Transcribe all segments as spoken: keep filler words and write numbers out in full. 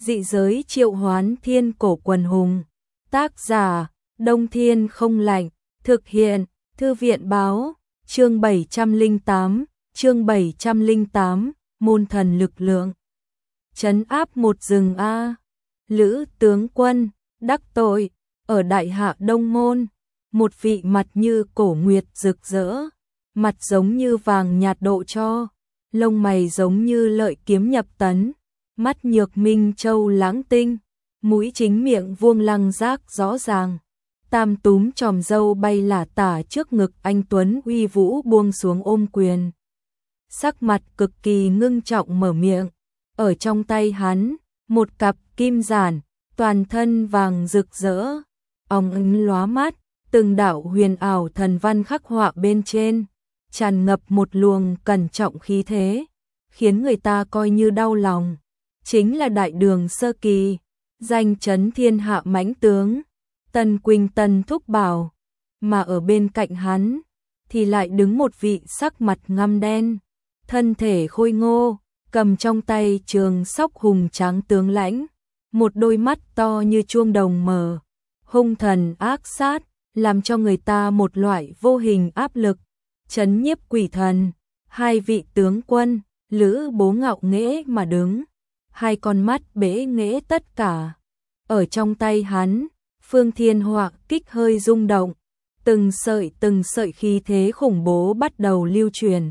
Dị giới triệu hoán thiên cổ quần hùng. Tác giả, Đông Thiên không lạnh. Thực hiện, Thư viện báo. Chương bảy trăm lẻ tám, chương bảy trăm lẻ tám, môn thần lực lượng. Trấn áp một rừng A. Lữ tướng quân, đắc tội, ở Đại Hạ Đông Môn. Một vị mặt như cổ nguyệt rực rỡ, mặt giống như vàng nhạt độ cho, lông mày giống như lợi kiếm nhập tấn, mắt nhược minh châu láng tinh, mũi chính miệng vuông lăng giác rõ ràng, tam túm tròm râu bay lả tả trước ngực anh tuấn uy vũ buông xuống ôm quyền. Sắc mặt cực kỳ ngưng trọng mở miệng, ở trong tay hắn, một cặp kim giản, toàn thân vàng rực rỡ, óng ánh lóa mắt, từng đạo huyền ảo thần văn khắc họa bên trên, tràn ngập một luồng cẩn trọng khí thế, khiến người ta coi như đau lòng. Chính là đại đường sơ kỳ, danh chấn thiên hạ mãnh tướng, Tần Quỳnh Tần Thúc Bảo, mà ở bên cạnh hắn thì lại đứng một vị sắc mặt ngăm đen, thân thể khôi ngô, cầm trong tay trường sóc hùng tráng tướng lãnh, một đôi mắt to như chuông đồng mở, hung thần ác sát, làm cho người ta một loại vô hình áp lực, trấn nhiếp quỷ thần. Hai vị tướng quân, Lữ Bố ngạo nghễ mà đứng, hai con mắt bế nghễ tất cả. Ở trong tay hắn, Phương Thiên Họa kích hơi rung động, từng sợi từng sợi khí thế khủng bố bắt đầu lưu truyền,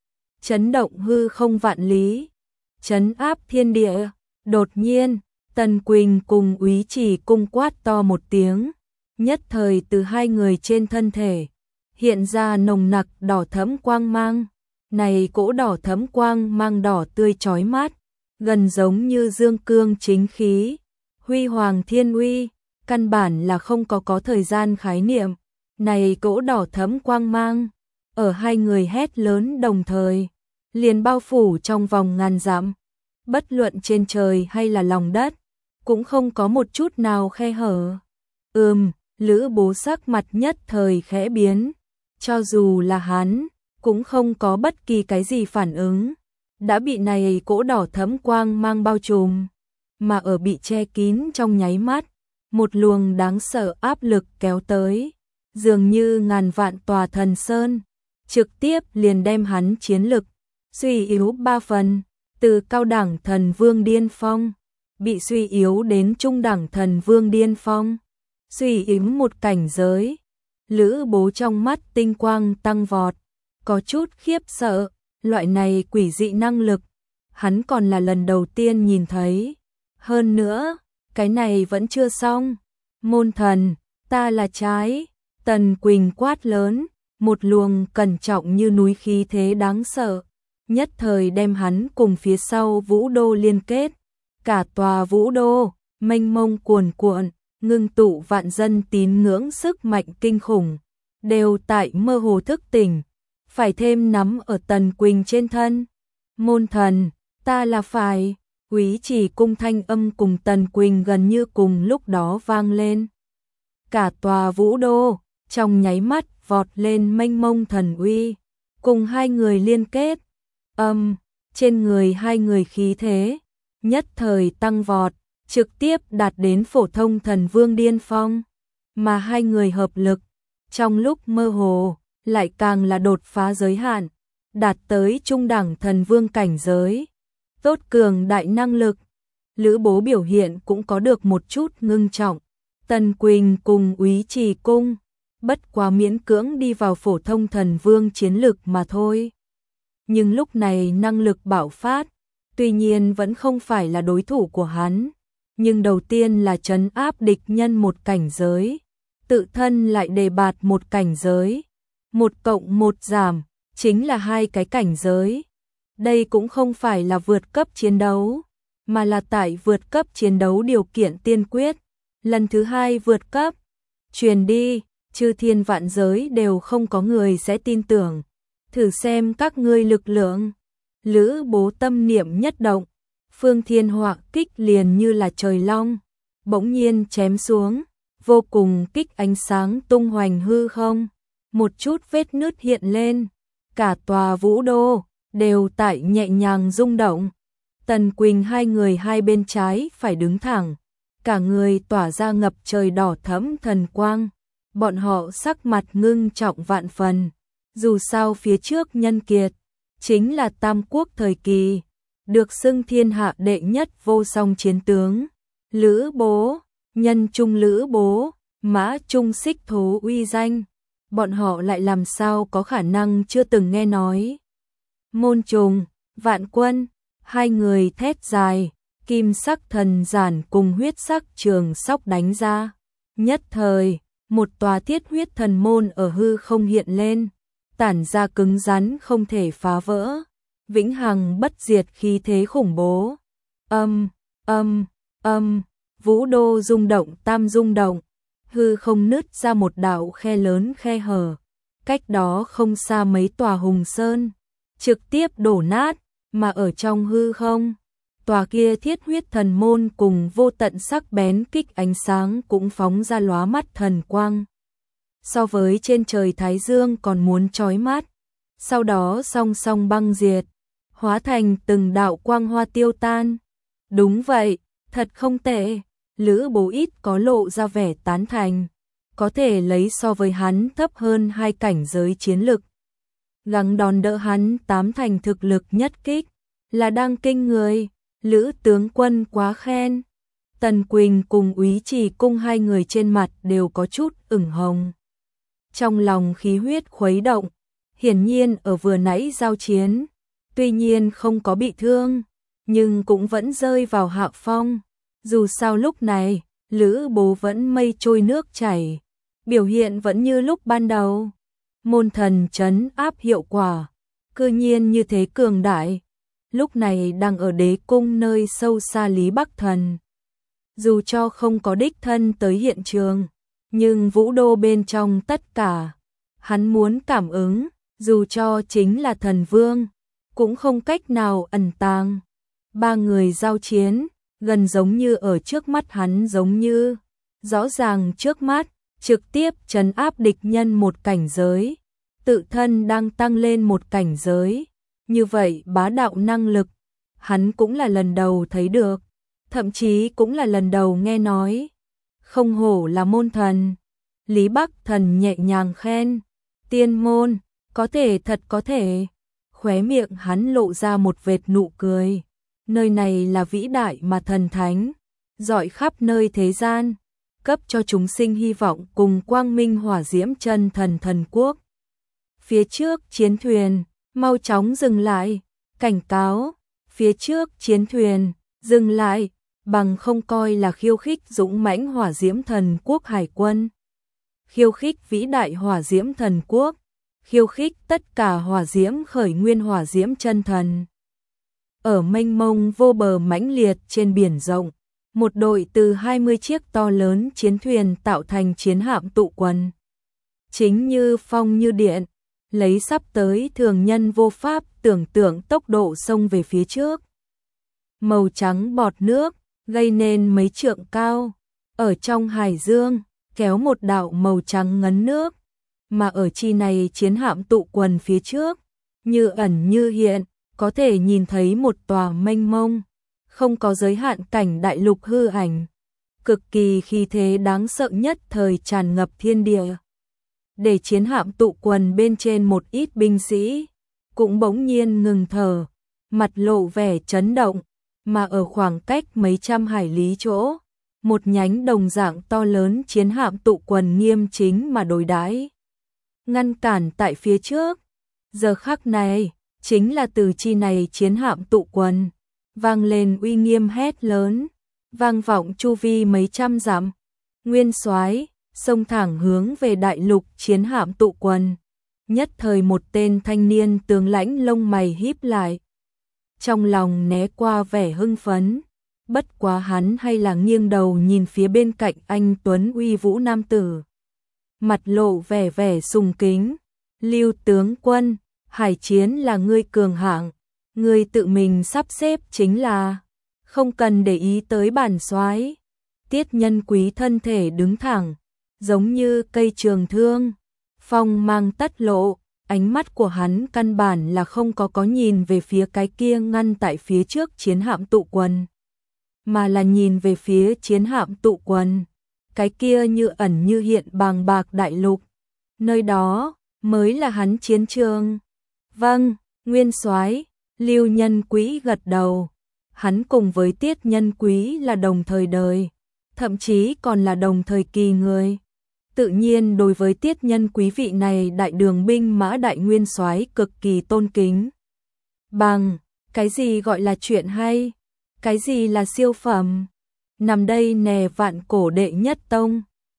chấn động hư không vạn lý, trấn áp thiên địa. Đột nhiên, Tần Quỳnh cùng Úy Trì cung quát to một tiếng, nhất thời từ hai người trên thân thể hiện ra nồng nặc đỏ thẫm quang mang. Này cỗ đỏ thẫm quang mang đỏ tươi chói mắt, gần giống như dương cương chính khí, huy hoàng thiên uy, căn bản là không có có thời gian khái niệm. Này cỗ đỏ thẫm quang mang, ở hai người hét lớn đồng thời, liền bao phủ trong vòng ngàn dặm, bất luận trên trời hay là lòng đất, cũng không có một chút nào khe hở. Ừm, Lữ Bố sắc mặt nhất thời khẽ biến, cho dù là hắn, cũng không có bất kỳ cái gì phản ứng, đã bị này cỗ đỏ thẫm quang mang bao trùm, mà ở bị che kín trong nháy mắt, một luồng đáng sợ áp lực kéo tới, dường như ngàn vạn tòa thần sơn, trực tiếp liền đem hắn chiến lực suy yếu ba phần, từ cao đẳng thần vương điên phong, bị suy yếu đến trung đẳng thần vương điên phong, suy yếu một cảnh giới. Lữ Bố trong mắt tinh quang tăng vọt, có chút khiếp sợ, loại này quỷ dị năng lực, hắn còn là lần đầu tiên nhìn thấy. Hơn nữa, cái này vẫn chưa xong. Môn thần, ta là trái. Tần Quỳnh quát lớn, một luồng cẩn trọng như núi khí thế đáng sợ, nhất thời đem hắn cùng phía sau vũ đô liên kết. Cả tòa vũ đô, mênh mông cuồn cuộn, ngưng tụ vạn dân tín ngưỡng sức mạnh kinh khủng, đều tại mơ hồ thức tỉnh, phải thêm nắm ở Tần Quỳnh trên thân. Môn thần, ta là phải. Úy Trì cung thanh âm cùng Tần Quỳnh gần như cùng lúc đó vang lên. Cả tòa vũ đô, trong nháy mắt vọt lên mênh mông thần uy, cùng hai người liên kết. Âm, trên người hai người khí thế, nhất thời tăng vọt, trực tiếp đạt đến phổ thông thần vương điên phong, mà hai người hợp lực, trong lúc mơ hồ, lại càng là đột phá giới hạn, đạt tới trung đẳng thần vương cảnh giới. Tốt cường đại năng lực. Lữ Bố biểu hiện cũng có được một chút ngưng trọng. Tần Quỳnh cùng Úy Trì cung, bất quá miễn cưỡng đi vào phổ thông thần vương chiến lực mà thôi. Nhưng lúc này năng lực bạo phát, tuy nhiên vẫn không phải là đối thủ của hắn, nhưng đầu tiên là trấn áp địch nhân một cảnh giới, tự thân lại đề bạt một cảnh giới, một cộng một giảm, chính là hai cái cảnh giới. Đây cũng không phải là vượt cấp chiến đấu, mà là tại vượt cấp chiến đấu điều kiện tiên quyết. Lần thứ hai vượt cấp, truyền đi, chư thiên vạn giới đều không có người sẽ tin tưởng. Thử xem các ngươi lực lượng. Lữ Bố tâm niệm nhất động, Phương Thiên Họa kích liền như là trời long, bỗng nhiên chém xuống, vô cùng kích ánh sáng tung hoành hư không, một chút vết nứt hiện lên, cả tòa vũ đô đều tại nhẹ nhàng rung động. Tần Quỳnh hai người hai bên trái phải đứng thẳng, cả người tỏa ra ngập trời đỏ thẫm thần quang, bọn họ sắc mặt ngưng trọng vạn phần, dù sao phía trước nhân kiệt, chính là Tam Quốc thời kỳ, được xưng thiên hạ đệ nhất vô song chiến tướng, Lữ Bố, nhân trung Lữ Bố, mã trung xích thố uy danh, bọn họ lại làm sao có khả năng chưa từng nghe nói. Môn Trùng, Vạn Quân, hai người thét dài, kim sắc thần giản cùng huyết sắc trường sóc đánh ra. Nhất thời, một tòa thiết huyết thần môn ở hư không hiện lên, tản ra cứng rắn không thể phá vỡ, vĩnh hằng bất diệt khí thế khủng bố. Âm, âm, âm, vũ đô rung động tam rung động, hư không nứt ra một đạo khe lớn khe hở, cách đó không xa mấy tòa hùng sơn, trực tiếp đổ nát, mà ở trong hư không, tòa kia thiết huyết thần môn cùng vô tận sắc bén kích ánh sáng cũng phóng ra lóa mắt thần quang. So với trên trời Thái Dương còn muốn chói mắt, sau đó song song băng diệt, hóa thành từng đạo quang hoa tiêu tan. Đúng vậy, thật không tệ, Lữ Bố ít có lộ ra vẻ tán thành, có thể lấy so với hắn thấp hơn hai cảnh giới chiến lực. Gắng đòn đỡ hắn tám thành thực lực nhất kích, là đang kinh người, Lữ tướng quân quá khen. Tần Quỳnh cùng Úy Trì Cung hai người trên mặt đều có chút ửng hồng. Trong lòng khí huyết khuấy động, hiển nhiên ở vừa nãy giao chiến, tuy nhiên không có bị thương, nhưng cũng vẫn rơi vào hạ phong. Dù sao lúc này, Lữ Bố vẫn mây trôi nước chảy, biểu hiện vẫn như lúc ban đầu. Môn thần trấn áp hiệu quả, cư nhiên như thế cường đại, lúc này đang ở đế cung nơi sâu xa Lý Bắc Thần. Dù cho không có đích thân tới hiện trường, nhưng vũ đô bên trong tất cả, hắn muốn cảm ứng, dù cho chính là thần vương, cũng không cách nào ẩn tàng. Ba người giao chiến, gần giống như ở trước mắt hắn giống như, rõ ràng trước mắt, trực tiếp trấn áp địch nhân một cảnh giới, tự thân đang tăng lên một cảnh giới. Như vậy bá đạo năng lực, hắn cũng là lần đầu thấy được, thậm chí cũng là lần đầu nghe nói. Không hổ là môn thần, Lý Bắc Thần nhẹ nhàng khen, tiên môn, có thể thật có thể. Khóe miệng hắn lộ ra một vệt nụ cười, nơi này là vĩ đại mà thần thánh, rọi khắp nơi thế gian, cấp cho chúng sinh hy vọng cùng quang minh hỏa diễm chân thần thần quốc. Phía trước chiến thuyền, mau chóng dừng lại, cảnh cáo, phía trước chiến thuyền, dừng lại, bằng không coi là khiêu khích dũng mãnh hỏa diễm thần quốc hải quân. Khiêu khích vĩ đại hỏa diễm thần quốc, khiêu khích tất cả hỏa diễm khởi nguyên hỏa diễm chân thần. Ở mênh mông vô bờ mãnh liệt trên biển rộng, một đội từ hai mươi chiếc to lớn chiến thuyền tạo thành chiến hạm tụ quần. Chính như phong như điện, lấy sắp tới thường nhân vô pháp tưởng tượng tốc độ xông về phía trước. Màu trắng bọt nước, gây nên mấy trượng cao, ở trong hải dương, kéo một đạo màu trắng ngấn nước, mà ở chi này chiến hạm tụ quần phía trước, như ẩn như hiện, có thể nhìn thấy một tòa mênh mông, không có giới hạn cảnh đại lục hư ảnh, cực kỳ khí thế đáng sợ nhất thời tràn ngập thiên địa. Để chiến hạm tụ quần bên trên một ít binh sĩ, cũng bỗng nhiên ngừng thở, mặt lộ vẻ chấn động, mà ở khoảng cách mấy trăm hải lý chỗ, một nhánh đồng dạng to lớn chiến hạm tụ quần nghiêm chính mà đối đãi, ngăn cản tại phía trước. Giờ khắc này, chính là từ chi này chiến hạm tụ quần, vang lên uy nghiêm hét lớn, vang vọng chu vi mấy trăm dặm. Nguyên soái xông thẳng hướng về đại lục chiến hạm tụ quần. Nhất thời một tên thanh niên tướng lãnh lông mày híp lại, trong lòng né qua vẻ hưng phấn, bất quá hắn hay là nghiêng đầu nhìn phía bên cạnh anh tuấn uy vũ nam tử, mặt lộ vẻ vẻ sùng kính. Lưu tướng quân, hải chiến là ngươi cường hạng, ngươi tự mình sắp xếp chính là, không cần để ý tới bản soái. Tiết Nhân Quý thân thể đứng thẳng, giống như cây trường thương, phong mang tất lộ, ánh mắt của hắn căn bản là không có có nhìn về phía cái kia ngăn tại phía trước chiến hạm tụ quần, mà là nhìn về phía chiến hạm tụ quần, cái kia như ẩn như hiện bàng bạc đại lục, nơi đó mới là hắn chiến trường. Vâng, Nguyên Soái, Lưu Nhân Quý gật đầu. Hắn cùng với Tiết Nhân Quý là đồng thời đời, thậm chí còn là đồng thời kỳ người. Tự nhiên đối với Tiết Nhân Quý vị này đại đường binh mã đại nguyên soái cực kỳ tôn kính. Bằng, cái gì gọi là chuyện hay? Cái gì là siêu phẩm? Nằm đây nè vạn cổ đệ nhất tông.